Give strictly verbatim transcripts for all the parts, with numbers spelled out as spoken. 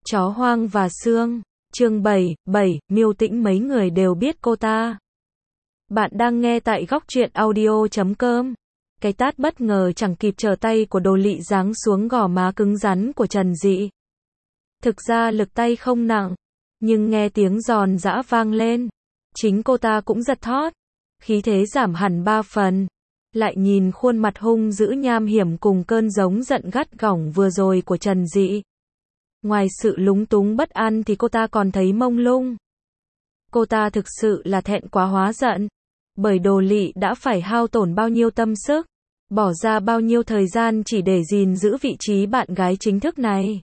Chó hoang và xương. Chương bảy, bảy, Miêu Tĩnh mấy người đều biết cô ta. Bạn đang nghe tại góc truyện audio chấm com. Cái tát bất ngờ chẳng kịp trở tay của Đồ Lị giáng xuống gò má cứng rắn của Trần Dị. Thực ra lực tay không nặng, nhưng nghe tiếng giòn giã vang lên, chính cô ta cũng giật thót, khí thế giảm hẳn ba phần. Lại nhìn khuôn mặt hung dữ nham hiểm cùng cơn giống giận gắt gỏng vừa rồi của Trần Dị. Ngoài sự lúng túng bất an thì cô ta còn thấy mông lung. Cô ta thực sự là thẹn quá hóa giận, bởi Đồ Lị đã phải hao tổn bao nhiêu tâm sức, bỏ ra bao nhiêu thời gian chỉ để gìn giữ vị trí bạn gái chính thức này.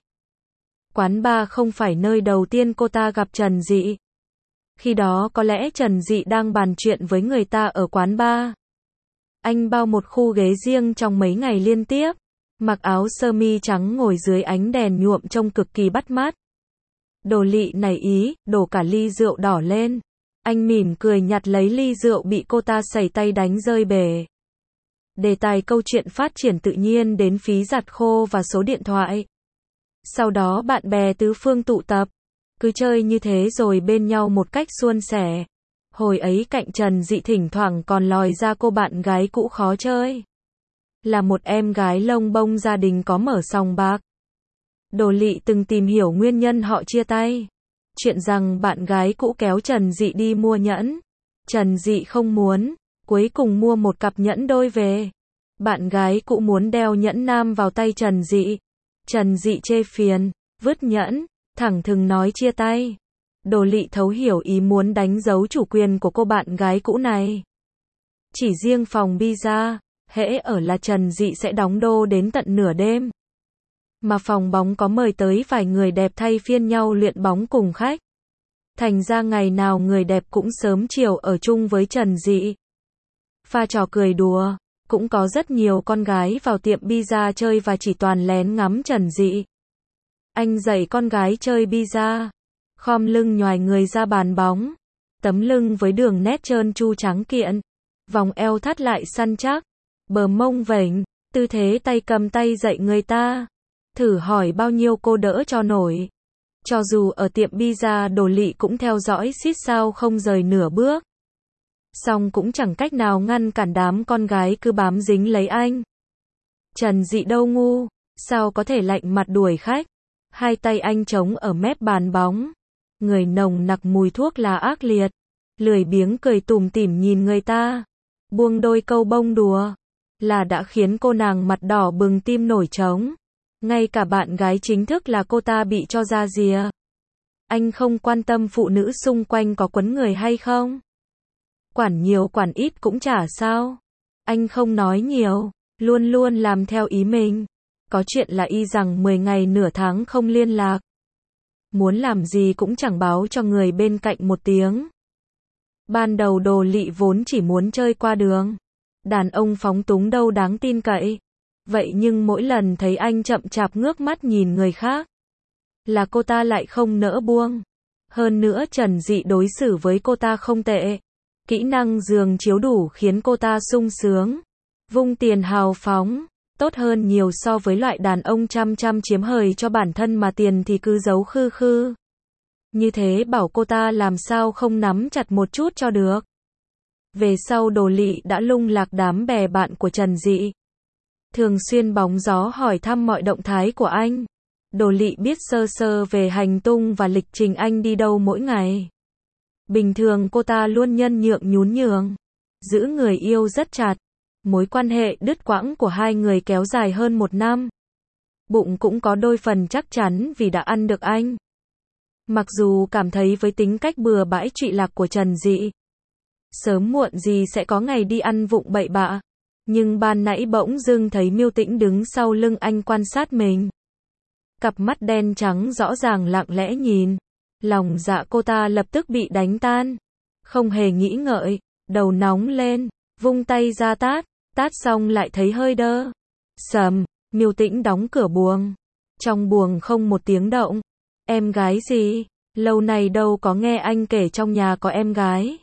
Quán bar không phải nơi đầu tiên cô ta gặp Trần Dị. Khi đó có lẽ Trần Dị đang bàn chuyện với người ta ở quán bar. Anh bao một khu ghế riêng trong mấy ngày liên tiếp, mặc áo sơ mi trắng ngồi dưới ánh đèn nhuộm trông cực kỳ bắt mắt. Đồ Lị nảy ý, đổ cả ly rượu đỏ lên. Anh mỉm cười nhặt lấy ly rượu bị cô ta sẩy tay đánh rơi bể. Đề tài câu chuyện phát triển tự nhiên đến phí giặt khô và số điện thoại. Sau đó bạn bè tứ phương tụ tập, cứ chơi như thế rồi bên nhau một cách suôn sẻ. Hồi ấy cạnh Trần Dị thỉnh thoảng còn lòi ra cô bạn gái cũ khó chơi. Là một em gái lông bông gia đình có mở sòng bạc. Đồ Lị từng tìm hiểu nguyên nhân họ chia tay. Chuyện rằng bạn gái cũ kéo Trần Dị đi mua nhẫn. Trần Dị không muốn, cuối cùng mua một cặp nhẫn đôi về. Bạn gái cũ muốn đeo nhẫn nam vào tay Trần Dị. Trần Dị chê phiền, vứt nhẫn, thẳng thừng nói chia tay. Đồ Lị thấu hiểu ý muốn đánh dấu chủ quyền của cô bạn gái cũ này. Chỉ riêng phòng pizza, hễ ở là Trần Dị sẽ đóng đô đến tận nửa đêm. Mà phòng bóng có mời tới vài người đẹp thay phiên nhau luyện bóng cùng khách. Thành ra ngày nào người đẹp cũng sớm chiều ở chung với Trần Dị. Pha trò cười đùa, cũng có rất nhiều con gái vào tiệm pizza chơi và chỉ toàn lén ngắm Trần Dị. Anh dạy con gái chơi pizza, khom lưng nhoài người ra bàn bóng, tấm lưng với đường nét trơn tru trắng kiện, vòng eo thắt lại săn chắc, bờ mông vểnh, tư thế tay cầm tay dạy người ta. Thử hỏi bao nhiêu cô đỡ cho nổi. Cho dù ở tiệm pizza Đồ Lị cũng theo dõi xít sao không rời nửa bước. Song cũng chẳng cách nào ngăn cản đám con gái cứ bám dính lấy anh. Trần Dị đâu ngu, sao có thể lạnh mặt đuổi khách. Hai tay anh chống ở mép bàn bóng. Người nồng nặc mùi thuốc lá ác liệt. Lười biếng cười tủm tỉm nhìn người ta. Buông đôi câu bông đùa. Là đã khiến cô nàng mặt đỏ bừng tim nổi trống. Ngay cả bạn gái chính thức là cô ta bị cho ra rìa. Anh không quan tâm phụ nữ xung quanh có quấn người hay không. Quản nhiều quản ít cũng chả sao. Anh không nói nhiều, luôn luôn làm theo ý mình. Có chuyện là y rằng mười ngày nửa tháng không liên lạc. Muốn làm gì cũng chẳng báo cho người bên cạnh một tiếng. Ban đầu Đồ Lị vốn chỉ muốn chơi qua đường. Đàn ông phóng túng đâu đáng tin cậy. Vậy nhưng mỗi lần thấy anh chậm chạp ngước mắt nhìn người khác, là cô ta lại không nỡ buông. Hơn nữa Trần Dị đối xử với cô ta không tệ. Kỹ năng giường chiếu đủ khiến cô ta sung sướng. Vung tiền hào phóng, tốt hơn nhiều so với loại đàn ông chăm chăm chiếm hời cho bản thân mà tiền thì cứ giấu khư khư. Như thế bảo cô ta làm sao không nắm chặt một chút cho được. Về sau Đồ Lị đã lung lạc đám bè bạn của Trần Dị. Thường xuyên bóng gió hỏi thăm mọi động thái của anh. Đồ Lị biết sơ sơ về hành tung và lịch trình anh đi đâu mỗi ngày. Bình thường cô ta luôn nhân nhượng nhún nhường, giữ người yêu rất chặt. Mối quan hệ đứt quãng của hai người kéo dài hơn một năm. Bụng cũng có đôi phần chắc chắn vì đã ăn được anh. Mặc dù cảm thấy với tính cách bừa bãi trụy lạc của Trần Dị, sớm muộn gì sẽ có ngày đi ăn vụng bậy bạ. Nhưng ban nãy bỗng dưng thấy Miêu Tĩnh đứng sau lưng anh quan sát mình. Cặp mắt đen trắng rõ ràng lặng lẽ nhìn. Lòng dạ cô ta lập tức bị đánh tan. Không hề nghĩ ngợi, đầu nóng lên, vung tay ra tát, tát xong lại thấy hơi đơ. Sầm, Miêu Tĩnh đóng cửa buồng. Trong buồng không một tiếng động. Em gái gì? Lâu này đâu có nghe anh kể trong nhà có em gái.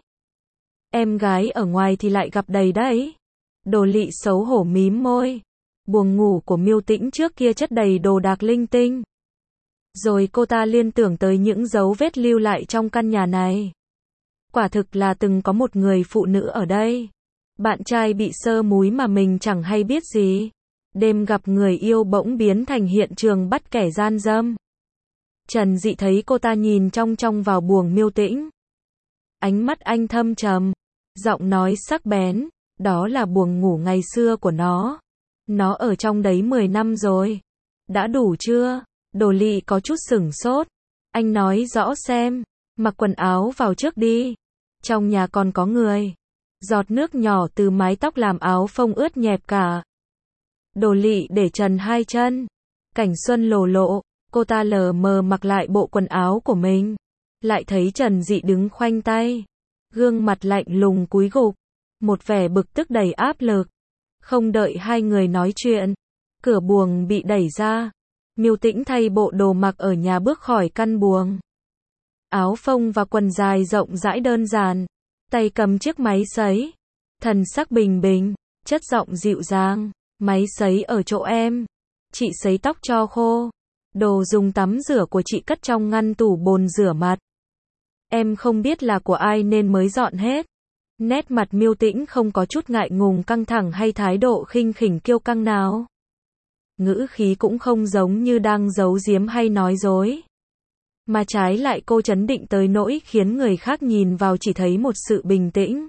Em gái ở ngoài thì lại gặp đầy đấy. Đồ Lị xấu hổ mím môi. Buồng ngủ của Miêu Tĩnh trước kia chất đầy đồ đạc linh tinh. Rồi cô ta liên tưởng tới những dấu vết lưu lại trong căn nhà này. Quả thực là từng có một người phụ nữ ở đây. Bạn trai bị sơ múi mà mình chẳng hay biết gì. Đêm gặp người yêu bỗng biến thành hiện trường bắt kẻ gian dâm. Trần Dị thấy cô ta nhìn trong trong vào buồng Miêu Tĩnh. Ánh mắt anh thâm trầm, giọng nói sắc bén, đó là buồng ngủ ngày xưa của nó. Nó ở trong đấy mười năm rồi. Đã đủ chưa? Đồ Lị có chút sửng sốt. Anh nói rõ xem, mặc quần áo vào trước đi. Trong nhà còn có người. Giọt nước nhỏ từ mái tóc làm áo phông ướt nhẹp cả. Đồ Lị để trần hai chân. Cảnh xuân lồ lộ, cô ta lờ mờ mặc lại bộ quần áo của mình. Lại thấy Trần Dị đứng khoanh tay. Gương mặt lạnh lùng cúi gục. Một vẻ bực tức đầy áp lực. Không đợi hai người nói chuyện. Cửa buồng bị đẩy ra. Miêu Tĩnh thay bộ đồ mặc ở nhà bước khỏi căn buồng. Áo phông và quần dài rộng rãi đơn giản. Tay cầm chiếc máy sấy. Thần sắc bình bình, chất giọng dịu dàng. Máy sấy ở chỗ em. Chị sấy tóc cho khô. Đồ dùng tắm rửa của chị cất trong ngăn tủ bồn rửa mặt. Em không biết là của ai nên mới dọn hết. Nét mặt Miêu Tĩnh không có chút ngại ngùng căng thẳng hay thái độ khinh khỉnh kiêu căng nào. Ngữ khí cũng không giống như đang giấu giếm hay nói dối. Mà trái lại cô trấn định tới nỗi khiến người khác nhìn vào chỉ thấy một sự bình tĩnh.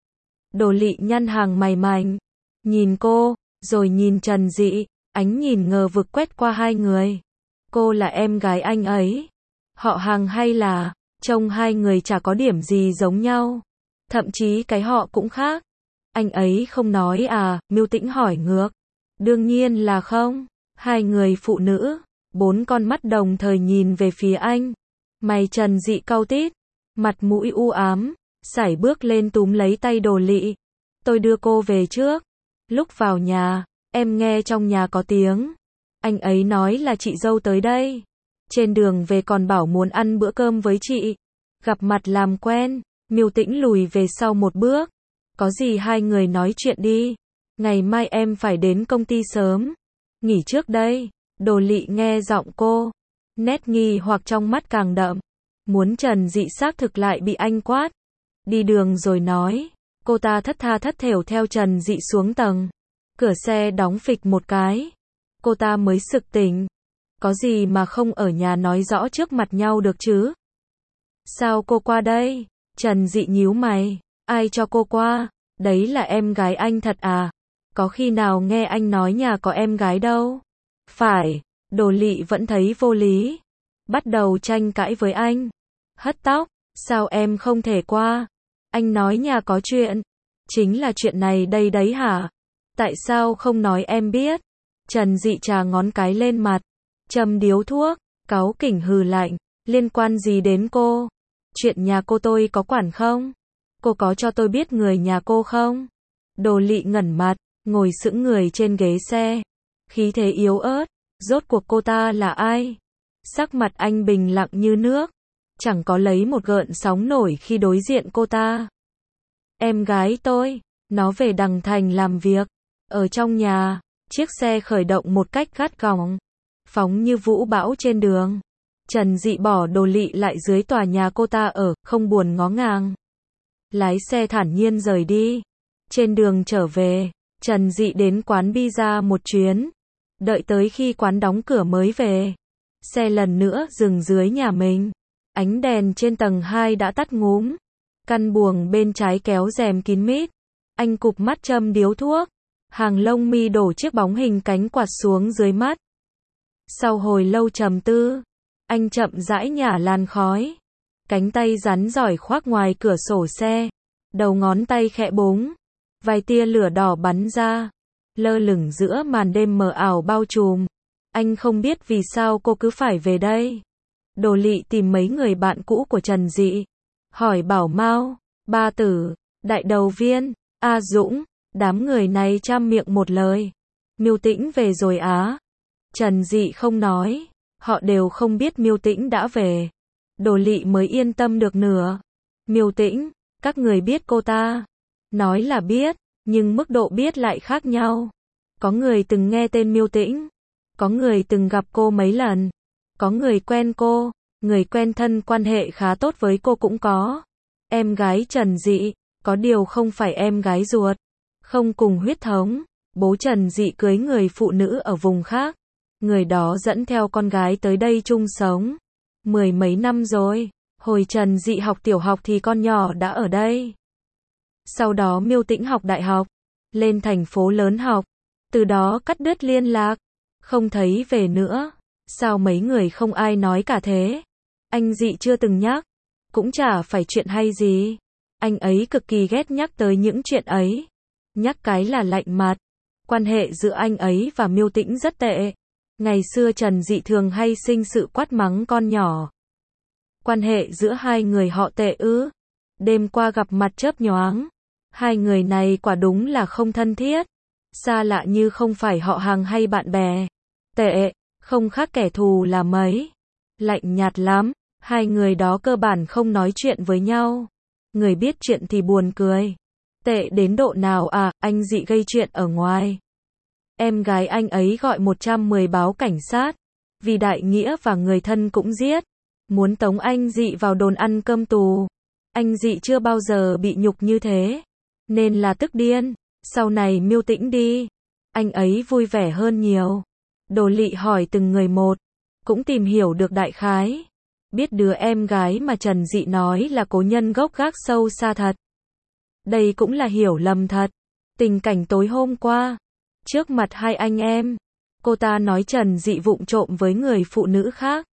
Đồ Lị nhăn hàng mày mảnh. Nhìn cô, rồi nhìn Trần Dị, ánh nhìn ngờ vực quét qua hai người. Cô là em gái anh ấy. Họ hàng hay là, trông hai người chả có điểm gì giống nhau. Thậm chí cái họ cũng khác. Anh ấy không nói à, Miêu Tĩnh hỏi ngược. Đương nhiên là không. Hai người phụ nữ, bốn con mắt đồng thời nhìn về phía anh. Mày Trần Dị cau tít, mặt mũi u ám, sải bước lên túm lấy tay Đồ Lị. Tôi đưa cô về trước. Lúc vào nhà, em nghe trong nhà có tiếng. Anh ấy nói là chị dâu tới đây. Trên đường về còn bảo muốn ăn bữa cơm với chị. Gặp mặt làm quen. Miêu Tĩnh lùi về sau một bước. Có gì hai người nói chuyện đi. Ngày mai em phải đến công ty sớm. Nghỉ trước đây. Đồ Lị nghe giọng cô. Nét nghi hoặc trong mắt càng đậm. Muốn Trần Dị xác thực lại bị anh quát. Đi đường rồi nói. Cô ta thất tha thất thểu theo Trần Dị xuống tầng. Cửa xe đóng phịch một cái. Cô ta mới sực tỉnh. Có gì mà không ở nhà nói rõ trước mặt nhau được chứ? Sao cô qua đây? Trần Dị nhíu mày. Ai cho cô qua? Đấy là em gái anh thật à? Có khi nào nghe anh nói nhà có em gái đâu? Phải. Đồ Lị vẫn thấy vô lý. Bắt đầu tranh cãi với anh. Hất tóc. Sao em không thể qua? Anh nói nhà có chuyện. Chính là chuyện này đây đấy hả? Tại sao không nói em biết? Trần Dị trà ngón cái lên mặt. Châm điếu thuốc. Cáu kỉnh hừ lạnh. Liên quan gì đến cô? Chuyện nhà cô tôi có quản không? Cô có cho tôi biết người nhà cô không? Đồ Lị ngẩn mặt, ngồi sững người trên ghế xe. Khí thế yếu ớt. Rốt cuộc cô ta là ai? Sắc mặt anh bình lặng như nước. Chẳng có lấy một gợn sóng nổi khi đối diện cô ta. Em gái tôi. Nó về Đằng Thành làm việc. Ở trong nhà, chiếc xe khởi động một cách gắt gỏng. Phóng như vũ bão trên đường. Trần Dị bỏ Đồ Lị lại dưới tòa nhà cô ta ở, không buồn ngó ngàng. Lái xe thản nhiên rời đi. Trên đường trở về, Trần Dị đến quán pizza một chuyến. Đợi tới khi quán đóng cửa mới về. Xe lần nữa dừng dưới nhà mình. Ánh đèn trên tầng hai đã tắt ngúm. Căn buồng bên trái kéo rèm kín mít. Anh cụp mắt châm điếu thuốc. Hàng lông mi đổ chiếc bóng hình cánh quạt xuống dưới mắt. Sau hồi lâu trầm tư, anh chậm rãi nhả làn khói. Cánh tay rắn giỏi khoác ngoài cửa sổ xe. Đầu ngón tay khẽ búng. Vài tia lửa đỏ bắn ra. Lơ lửng giữa màn đêm mờ ảo bao trùm. Anh không biết vì sao cô cứ phải về đây. Đồ Lị tìm mấy người bạn cũ của Trần Dị. Hỏi Bảo Mao, Ba Tử, Đại Đầu Viên, A Dũng. Đám người này trăm miệng một lời. Miêu Tĩnh về rồi á. Trần Dị không nói. Họ đều không biết Miêu Tĩnh đã về. Đồ Lị mới yên tâm được nửa. Miêu Tĩnh, các người biết cô ta. Nói là biết, nhưng mức độ biết lại khác nhau. Có người từng nghe tên Miêu Tĩnh. Có người từng gặp cô mấy lần. có người quen cô, người quen thân quan hệ khá tốt với cô cũng có. Em gái Trần Dị, có điều không phải em gái ruột, không cùng huyết thống. Bố Trần Dị cưới người phụ nữ ở vùng khác. Người đó dẫn theo con gái tới đây chung sống. Mười mấy năm rồi, hồi Trần Dị học tiểu học thì con nhỏ đã ở đây. Sau đó Miêu Tĩnh học đại học, lên thành phố lớn học, từ đó cắt đứt liên lạc, không thấy về nữa. Sao mấy người không ai nói cả thế? Anh Dị chưa từng nhắc, cũng chả phải chuyện hay gì. Anh ấy cực kỳ ghét nhắc tới những chuyện ấy. Nhắc cái là lạnh mặt. Quan hệ giữa anh ấy và Miêu Tĩnh rất tệ. Ngày xưa Trần Dị thường hay sinh sự quát mắng con nhỏ. Quan hệ giữa hai người họ tệ ư? Đêm qua gặp mặt chớp nhoáng. Hai người này quả đúng là không thân thiết. Xa lạ như không phải họ hàng hay bạn bè. Tệ, không khác kẻ thù là mấy. Lạnh nhạt lắm, hai người đó cơ bản không nói chuyện với nhau. Người biết chuyện thì buồn cười. Tệ đến độ nào à, anh Dị gây chuyện ở ngoài. Em gái anh ấy gọi một trăm mười báo cảnh sát. Vì đại nghĩa và người thân cũng giết. Muốn tống anh Dị vào đồn ăn cơm tù. Anh Dị chưa bao giờ bị nhục như thế. Nên là tức điên. Sau này Miêu Tĩnh đi. Anh ấy vui vẻ hơn nhiều. Đồ Lị hỏi từng người một. Cũng tìm hiểu được đại khái. Biết đứa em gái mà Trần Dị nói là cố nhân gốc gác sâu xa thật. Đây cũng là hiểu lầm thật. Tình cảnh tối hôm qua. Trước mặt hai anh em. Cô ta nói Trần Dị vụng trộm với người phụ nữ khác.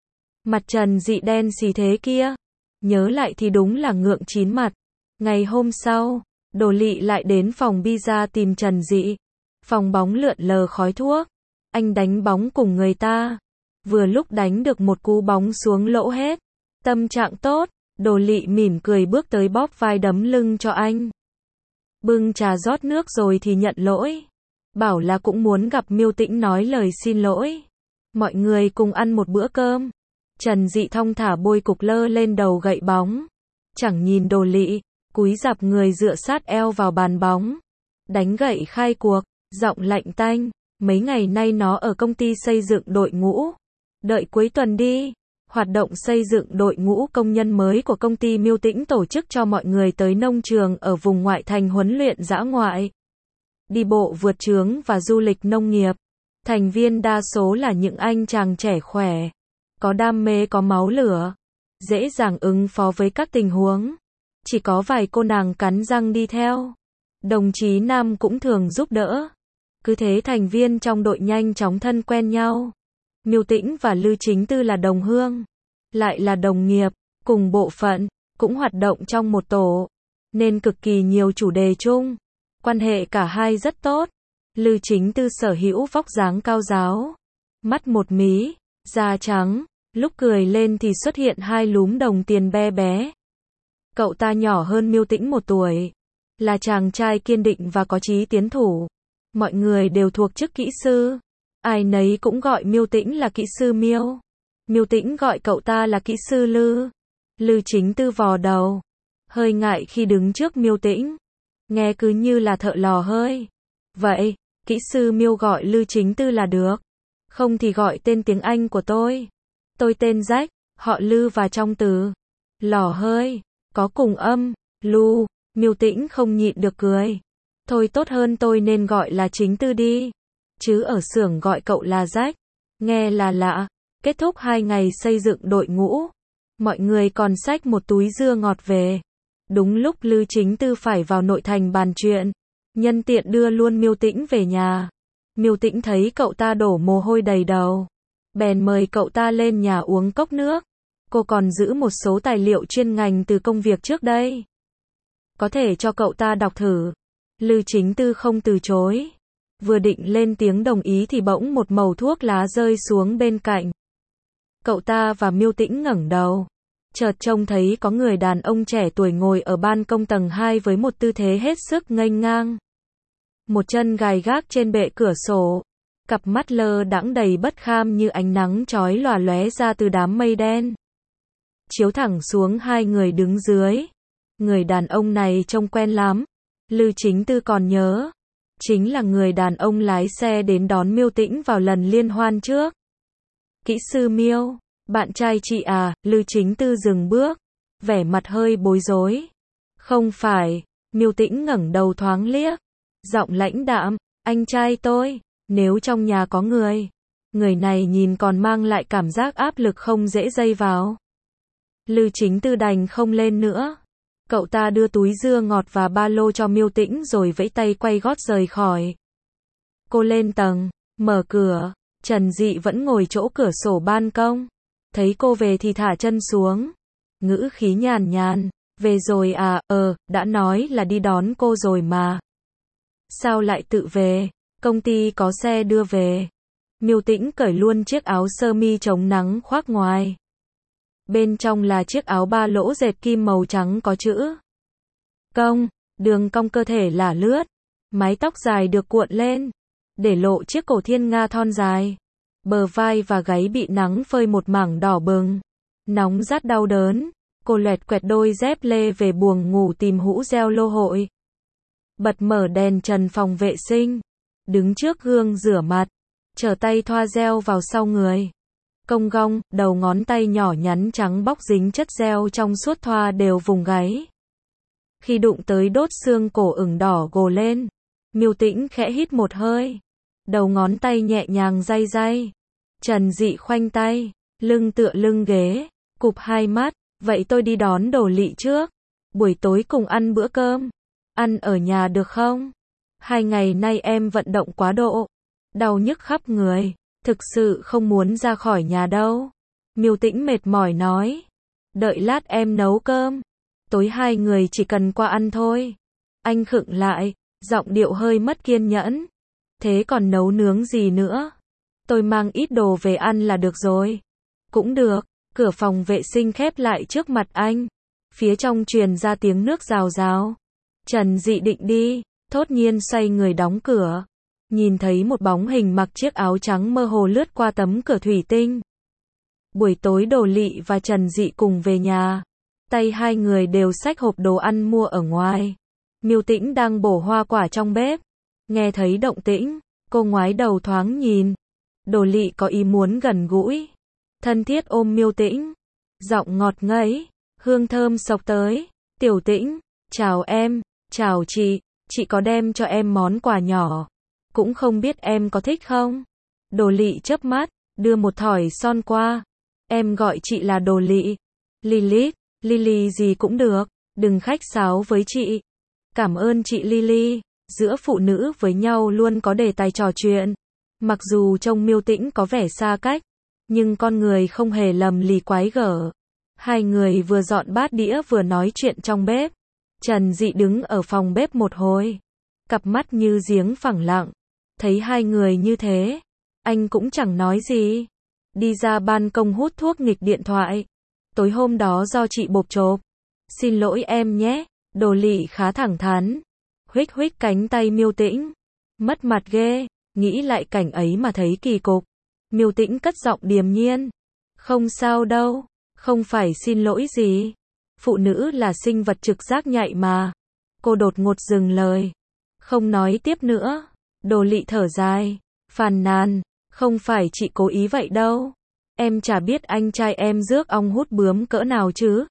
Mặt Trần Dị đen xì thế kia. Nhớ lại thì đúng là ngượng chín mặt. Ngày hôm sau, Đồ Lị lại đến phòng pizza tìm Trần Dị. Phòng bóng lượn lờ khói thuốc. Anh đánh bóng cùng người ta. Vừa lúc đánh được một cú bóng xuống lỗ hết. Tâm trạng tốt, Đồ Lị mỉm cười bước tới bóp vai đấm lưng cho anh. Bưng trà rót nước rồi thì nhận lỗi. Bảo là cũng muốn gặp Miêu Tĩnh nói lời xin lỗi. Mọi người cùng ăn một bữa cơm. Trần Dị thong thả bôi cục lơ lên đầu gậy bóng. Chẳng nhìn Đồ Lị, cúi rạp người dựa sát eo vào bàn bóng. Đánh gậy khai cuộc, giọng lạnh tanh. Mấy ngày nay nó ở công ty xây dựng đội ngũ. Đợi cuối tuần đi. Hoạt động xây dựng đội ngũ công nhân mới của công ty Miêu Tĩnh tổ chức cho mọi người tới nông trường ở vùng ngoại thành huấn luyện dã ngoại. Đi bộ vượt chướng và du lịch nông nghiệp. Thành viên đa số là những anh chàng trẻ khỏe. Có đam mê có máu lửa. Dễ dàng ứng phó với các tình huống. Chỉ có vài cô nàng cắn răng đi theo. Đồng chí nam cũng thường giúp đỡ. Cứ thế thành viên trong đội nhanh chóng thân quen nhau. Miêu Tĩnh và Lư Chính Tư là đồng hương. Lại là đồng nghiệp, cùng bộ phận, cũng hoạt động trong một tổ. Nên cực kỳ nhiều chủ đề chung. Quan hệ cả hai rất tốt. Lư Chính Tư sở hữu vóc dáng cao ráo. Mắt một mí, da trắng. Lúc cười lên thì xuất hiện hai lúm đồng tiền bé bé. Cậu ta nhỏ hơn Miêu Tĩnh một tuổi. Là chàng trai kiên định và có chí tiến thủ. Mọi người đều thuộc chức kỹ sư. Ai nấy cũng gọi Miêu Tĩnh là kỹ sư Miêu. Miêu Tĩnh gọi cậu ta là kỹ sư Lư. Lư Chính Tư vò đầu. Hơi ngại khi đứng trước Miêu Tĩnh. Nghe cứ như là thợ lò hơi. Vậy, kỹ sư Miêu gọi Lư Chính Tư là được. Không thì gọi tên tiếng Anh của tôi. Tôi tên Jack, họ Lư và trong từ lò hơi có cùng âm Lu. Miêu Tĩnh không nhịn được cười. Thôi tốt hơn tôi nên gọi là Chính Tư đi. Chứ ở xưởng gọi cậu là Jack. Nghe là lạ. Kết thúc hai ngày xây dựng đội ngũ. Mọi người còn xách một túi dưa ngọt về. Đúng lúc Lư Chính Tư phải vào nội thành bàn chuyện. Nhân tiện đưa luôn Miêu Tĩnh về nhà. Miêu Tĩnh thấy cậu ta đổ mồ hôi đầy đầu. Bèn mời cậu ta lên nhà uống cốc nước. Cô còn giữ một số tài liệu chuyên ngành từ công việc trước đây. Có thể cho cậu ta đọc thử. Lư Chính Tư không từ chối. Vừa định lên tiếng đồng ý thì bỗng một mẩu thuốc lá rơi xuống bên cạnh. Cậu ta và Miêu Tĩnh ngẩng đầu. Chợt trông thấy có người đàn ông trẻ tuổi ngồi ở ban công tầng hai với một tư thế hết sức nghênh ngang. Một chân gài gác trên bệ cửa sổ. Cặp mắt lơ đãng đầy bất kham như ánh nắng chói lòa lóe ra từ đám mây đen. Chiếu thẳng xuống hai người đứng dưới. Người đàn ông này trông quen lắm. Lư Chính Tư còn nhớ. Chính là người đàn ông lái xe đến đón Miêu Tĩnh vào lần liên hoan trước. Kỹ sư Miêu, bạn trai chị à, Lư Chính Tư dừng bước, vẻ mặt hơi bối rối. Không phải, Miêu Tĩnh ngẩng đầu thoáng liếc, giọng lãnh đạm, anh trai tôi, nếu trong nhà có người, người này nhìn còn mang lại cảm giác áp lực không dễ dây vào. Lư Chính Tư đành không lên nữa. Cậu ta đưa túi dưa ngọt và ba lô cho Miêu Tĩnh rồi vẫy tay quay gót rời khỏi. Cô lên tầng, mở cửa, Trần Dị vẫn ngồi chỗ cửa sổ ban công. Thấy cô về thì thả chân xuống. Ngữ khí nhàn nhàn, về rồi à, ờ, đã nói là đi đón cô rồi mà. Sao lại tự về, công ty có xe đưa về. Miêu Tĩnh cởi luôn chiếc áo sơ mi chống nắng khoác ngoài. Bên trong là chiếc áo ba lỗ dệt kim màu trắng có chữ công, đường cong cơ thể lả lướt, mái tóc dài được cuộn lên, để lộ chiếc cổ thiên nga thon dài. Bờ vai và gáy bị nắng phơi một mảng đỏ bừng, nóng rát đau đớn. Cô loẹt quẹt đôi dép lê về buồng ngủ tìm hũ reo lô hội. Bật mở đèn trần phòng vệ sinh, đứng trước gương rửa mặt, trở tay thoa gel vào sau người. Cong gong, đầu ngón tay nhỏ nhắn trắng bóc dính chất gel trong suốt thoa đều vùng gáy. Khi đụng tới đốt xương cổ ửng đỏ gồ lên, Miêu Tĩnh khẽ hít một hơi. Đầu ngón tay nhẹ nhàng day day. Trần Dị khoanh tay, lưng tựa lưng ghế, cụp hai mắt, vậy tôi đi đón Đồ Lị trước. Buổi tối cùng ăn bữa cơm. Ăn ở nhà được không? Hai ngày nay em vận động quá độ, đau nhức khắp người, thực sự không muốn ra khỏi nhà đâu. Miêu Tĩnh mệt mỏi nói. Đợi lát em nấu cơm. Tối hai người chỉ cần qua ăn thôi. Anh khựng lại, giọng điệu hơi mất kiên nhẫn. Thế còn nấu nướng gì nữa? Tôi mang ít đồ về ăn là được rồi. Cũng được. Cửa phòng vệ sinh khép lại trước mặt anh. Phía trong truyền ra tiếng nước rào rào. Trần Dị định đi, thốt nhiên xoay người đóng cửa. Nhìn thấy một bóng hình mặc chiếc áo trắng mơ hồ lướt qua tấm cửa thủy tinh. Buổi tối Đồ Lị và Trần Dị cùng về nhà. Tay hai người đều xách hộp đồ ăn mua ở ngoài. Miêu Tĩnh đang bổ hoa quả trong bếp. Nghe thấy động tĩnh, cô ngoái đầu thoáng nhìn. Đồ Lị có ý muốn gần gũi, thân thiết ôm Miêu Tĩnh. Giọng ngọt ngấy, hương thơm xộc tới. Tiểu Tĩnh, chào em, chào chị, chị có đem cho em món quà nhỏ. Cũng không biết em có thích không? Đồ Lị chớp mắt, đưa một thỏi son qua. Em gọi chị là Đồ Lị. Lilith, Lily gì cũng được, đừng khách sáo với chị. Cảm ơn chị Lily. Giữa phụ nữ với nhau luôn có đề tài trò chuyện. Mặc dù trông Miêu Tĩnh có vẻ xa cách, nhưng con người không hề lầm lì quái gở. Hai người vừa dọn bát đĩa vừa nói chuyện trong bếp. Trần Dị đứng ở phòng bếp một hồi, cặp mắt như giếng phẳng lặng. Thấy hai người như thế, anh cũng chẳng nói gì. Đi ra ban công hút thuốc nghịch điện thoại. Tối hôm đó do chị bộp chộp. Xin lỗi em nhé. Đồ Lị khá thẳng thắn. Huých huých cánh tay Miêu Tĩnh. Mất mặt ghê. Nghĩ lại cảnh ấy mà thấy kỳ cục. Miêu Tĩnh cất giọng điềm nhiên. Không sao đâu. Không phải xin lỗi gì. Phụ nữ là sinh vật trực giác nhạy mà. Cô đột ngột dừng lời. Không nói tiếp nữa. Đồ Lị thở dài, phàn nàn. Không phải chị cố ý vậy đâu. Em chả biết anh trai em rước ong hút bướm cỡ nào chứ.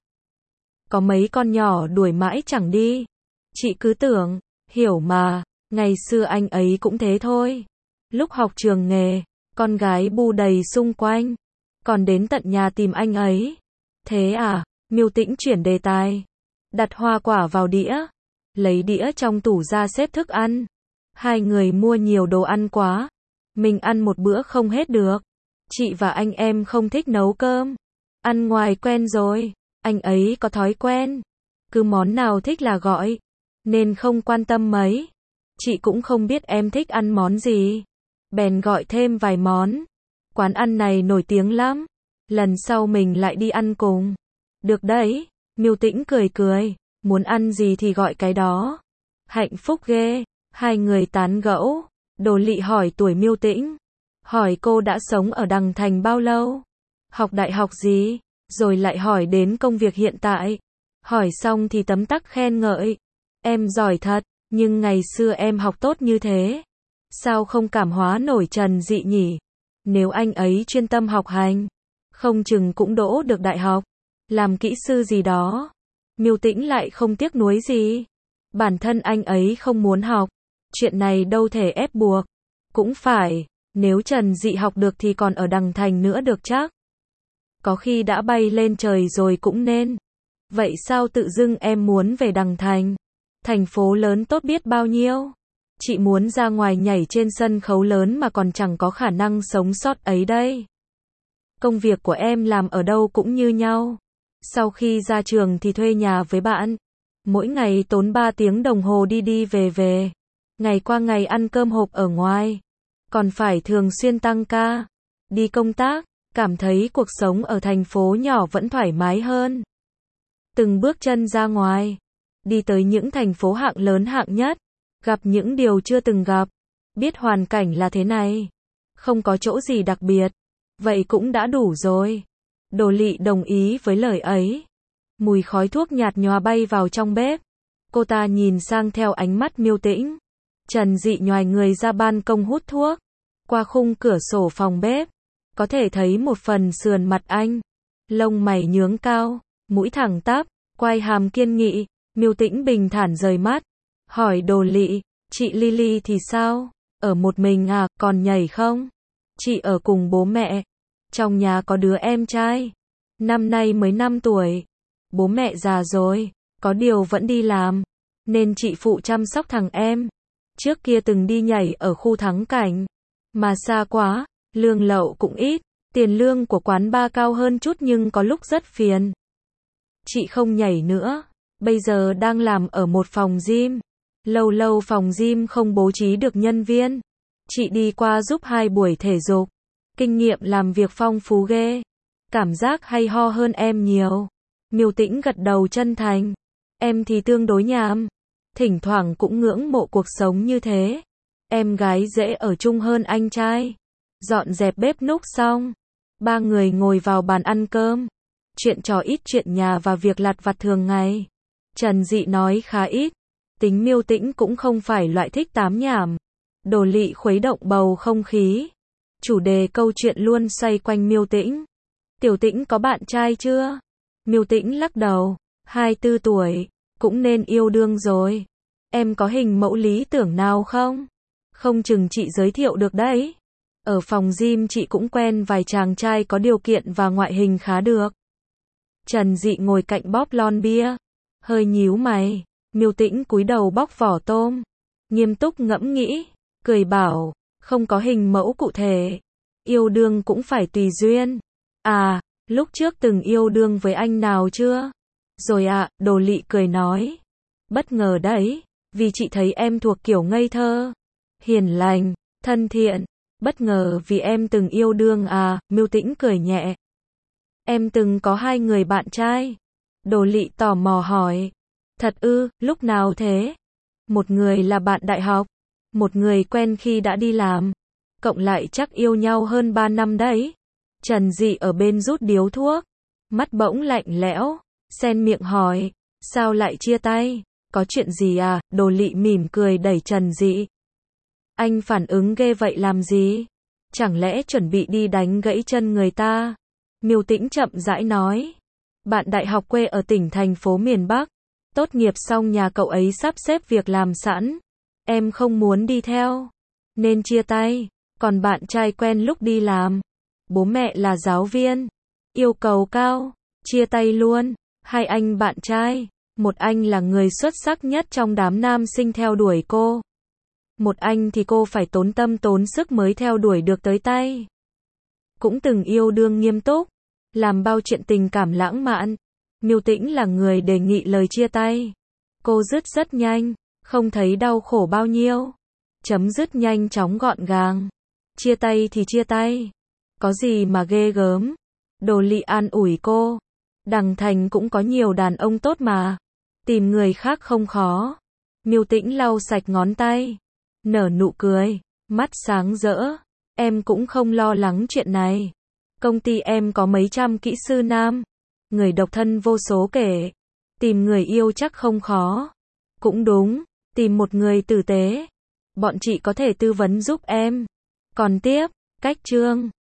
Có mấy con nhỏ đuổi mãi chẳng đi. Chị cứ tưởng, hiểu mà, ngày xưa anh ấy cũng thế thôi. Lúc học trường nghề, con gái bu đầy xung quanh. Còn đến tận nhà tìm anh ấy. Thế à, Miêu Tĩnh chuyển đề tài. Đặt hoa quả vào đĩa. Lấy đĩa trong tủ ra xếp thức ăn. Hai người mua nhiều đồ ăn quá. Mình ăn một bữa không hết được. Chị và anh em không thích nấu cơm. Ăn ngoài quen rồi. Anh ấy có thói quen. Cứ món nào thích là gọi. Nên không quan tâm mấy. Chị cũng không biết em thích ăn món gì. Bèn gọi thêm vài món. Quán ăn này nổi tiếng lắm. Lần sau mình lại đi ăn cùng. Được đấy. Miêu Tĩnh cười cười. Muốn ăn gì thì gọi cái đó. Hạnh phúc ghê. Hai người tán gẫu. Đồ Lị hỏi tuổi Miêu Tĩnh. Hỏi cô đã sống ở Đằng Thành bao lâu? Học đại học gì? Rồi lại hỏi đến công việc hiện tại. Hỏi xong thì tấm tắc khen ngợi. Em giỏi thật, nhưng ngày xưa em học tốt như thế. Sao không cảm hóa nổi Trần Dị nhỉ? Nếu anh ấy chuyên tâm học hành, không chừng cũng đỗ được đại học, làm kỹ sư gì đó. Miêu Tĩnh lại không tiếc nuối gì. Bản thân anh ấy không muốn học, chuyện này đâu thể ép buộc. Cũng phải, nếu Trần Dị học được thì còn ở Đằng Thành nữa được chắc. Có khi đã bay lên trời rồi cũng nên. Vậy sao tự dưng em muốn về Đằng Thành? Thành phố lớn tốt biết bao nhiêu. Chị muốn ra ngoài nhảy trên sân khấu lớn mà còn chẳng có khả năng sống sót ấy đây. Công việc của em làm ở đâu cũng như nhau. Sau khi ra trường thì thuê nhà với bạn. Mỗi ngày tốn ba tiếng đồng hồ đi đi về về. Ngày qua ngày ăn cơm hộp ở ngoài. Còn phải thường xuyên tăng ca. Đi công tác, cảm thấy cuộc sống ở thành phố nhỏ vẫn thoải mái hơn. Từng bước chân ra ngoài, đi tới những thành phố hạng lớn hạng nhất, gặp những điều chưa từng gặp, biết hoàn cảnh là thế này, không có chỗ gì đặc biệt, vậy cũng đã đủ rồi. Đồ Lị đồng ý với lời ấy. Mùi khói thuốc nhạt nhòa bay vào trong bếp. Cô ta nhìn sang theo ánh mắt Miêu Tĩnh. Trần Dị nhoài người ra ban công hút thuốc. Qua khung cửa sổ phòng bếp, có thể thấy một phần sườn mặt anh. Lông mày nhướng cao, mũi thẳng tắp, quai hàm kiên nghị. Miêu Tĩnh bình thản rời mắt, hỏi Đồ Lị, chị Lily thì sao? Ở một mình à, còn nhảy không? Chị ở cùng bố mẹ. Trong nhà có đứa em trai. Năm nay mới năm tuổi. Bố mẹ già rồi, có điều vẫn đi làm. Nên chị phụ chăm sóc thằng em. Trước kia từng đi nhảy ở khu thắng cảnh. Mà xa quá, lương lậu cũng ít. Tiền lương của quán bar cao hơn chút nhưng có lúc rất phiền. Chị không nhảy nữa. Bây giờ đang làm ở một phòng gym. Lâu lâu phòng gym không bố trí được nhân viên. Chị đi qua giúp hai buổi thể dục. Kinh nghiệm làm việc phong phú ghê. Cảm giác hay ho hơn em nhiều. Miêu Tĩnh gật đầu chân thành. Em thì tương đối nhàm. Thỉnh thoảng cũng ngưỡng mộ cuộc sống như thế. Em gái dễ ở chung hơn anh trai. Dọn dẹp bếp núc xong. Ba người ngồi vào bàn ăn cơm. Chuyện trò ít chuyện nhà và việc lặt vặt thường ngày. Trần Dị nói khá ít. Tính Miêu Tĩnh cũng không phải loại thích tám nhảm. Đồ Lị khuấy động bầu không khí. Chủ đề câu chuyện luôn xoay quanh Miêu Tĩnh. Tiểu Tĩnh có bạn trai chưa? Miêu Tĩnh lắc đầu. hai mươi tư tuổi, cũng nên yêu đương rồi. Em có hình mẫu lý tưởng nào không? Không chừng chị giới thiệu được đấy. Ở phòng gym chị cũng quen vài chàng trai có điều kiện và ngoại hình khá được. Trần Dị ngồi cạnh bóp lon bia. Hơi nhíu mày. Miêu Tĩnh cúi đầu bóc vỏ tôm. Nghiêm túc ngẫm nghĩ. Cười bảo, không có hình mẫu cụ thể. Yêu đương cũng phải tùy duyên. À, lúc trước từng yêu đương với anh nào chưa? Rồi ạ, à, Đồ Lị cười nói. Bất ngờ đấy, vì chị thấy em thuộc kiểu ngây thơ, hiền lành, thân thiện. Bất ngờ vì em từng yêu đương à, Miêu Tĩnh cười nhẹ. Em từng có hai người bạn trai. Đồ Lị tò mò hỏi. Thật ư, lúc nào thế? Một người là bạn đại học, một người quen khi đã đi làm. Cộng lại chắc yêu nhau hơn ba năm đấy. Trần Dị ở bên rút điếu thuốc. Mắt bỗng lạnh lẽo. Xen miệng hỏi. Sao lại chia tay? Có chuyện gì à? Đồ Lị mỉm cười đẩy Trần Dị. Anh phản ứng ghê vậy làm gì? Chẳng lẽ chuẩn bị đi đánh gãy chân người ta? Miêu Tĩnh chậm rãi nói. Bạn đại học quê ở tỉnh thành phố miền Bắc. Tốt nghiệp xong nhà cậu ấy sắp xếp việc làm sẵn. Em không muốn đi theo. Nên chia tay. Còn bạn trai quen lúc đi làm. Bố mẹ là giáo viên. Yêu cầu cao. Chia tay luôn. Hai anh bạn trai. Một anh là người xuất sắc nhất trong đám nam sinh theo đuổi cô. Một anh thì cô phải tốn tâm tốn sức mới theo đuổi được tới tay. Cũng từng yêu đương nghiêm túc. Làm bao chuyện tình cảm lãng mạn. Miêu Tĩnh là người đề nghị lời chia tay. Cô dứt rất nhanh. Không thấy đau khổ bao nhiêu. Chấm dứt nhanh chóng gọn gàng. Chia tay thì chia tay. Có gì mà ghê gớm. Đồ Lị an ủi cô. Đằng Thành cũng có nhiều đàn ông tốt mà. Tìm người khác không khó. Miêu Tĩnh lau sạch ngón tay. Nở nụ cười. Mắt sáng rỡ. Em cũng không lo lắng chuyện này. Công ty em có mấy trăm kỹ sư nam. Người độc thân vô số kể. Tìm người yêu chắc không khó. Cũng đúng. Tìm một người tử tế. Bọn chị có thể tư vấn giúp em. Còn tiếp, Cách chương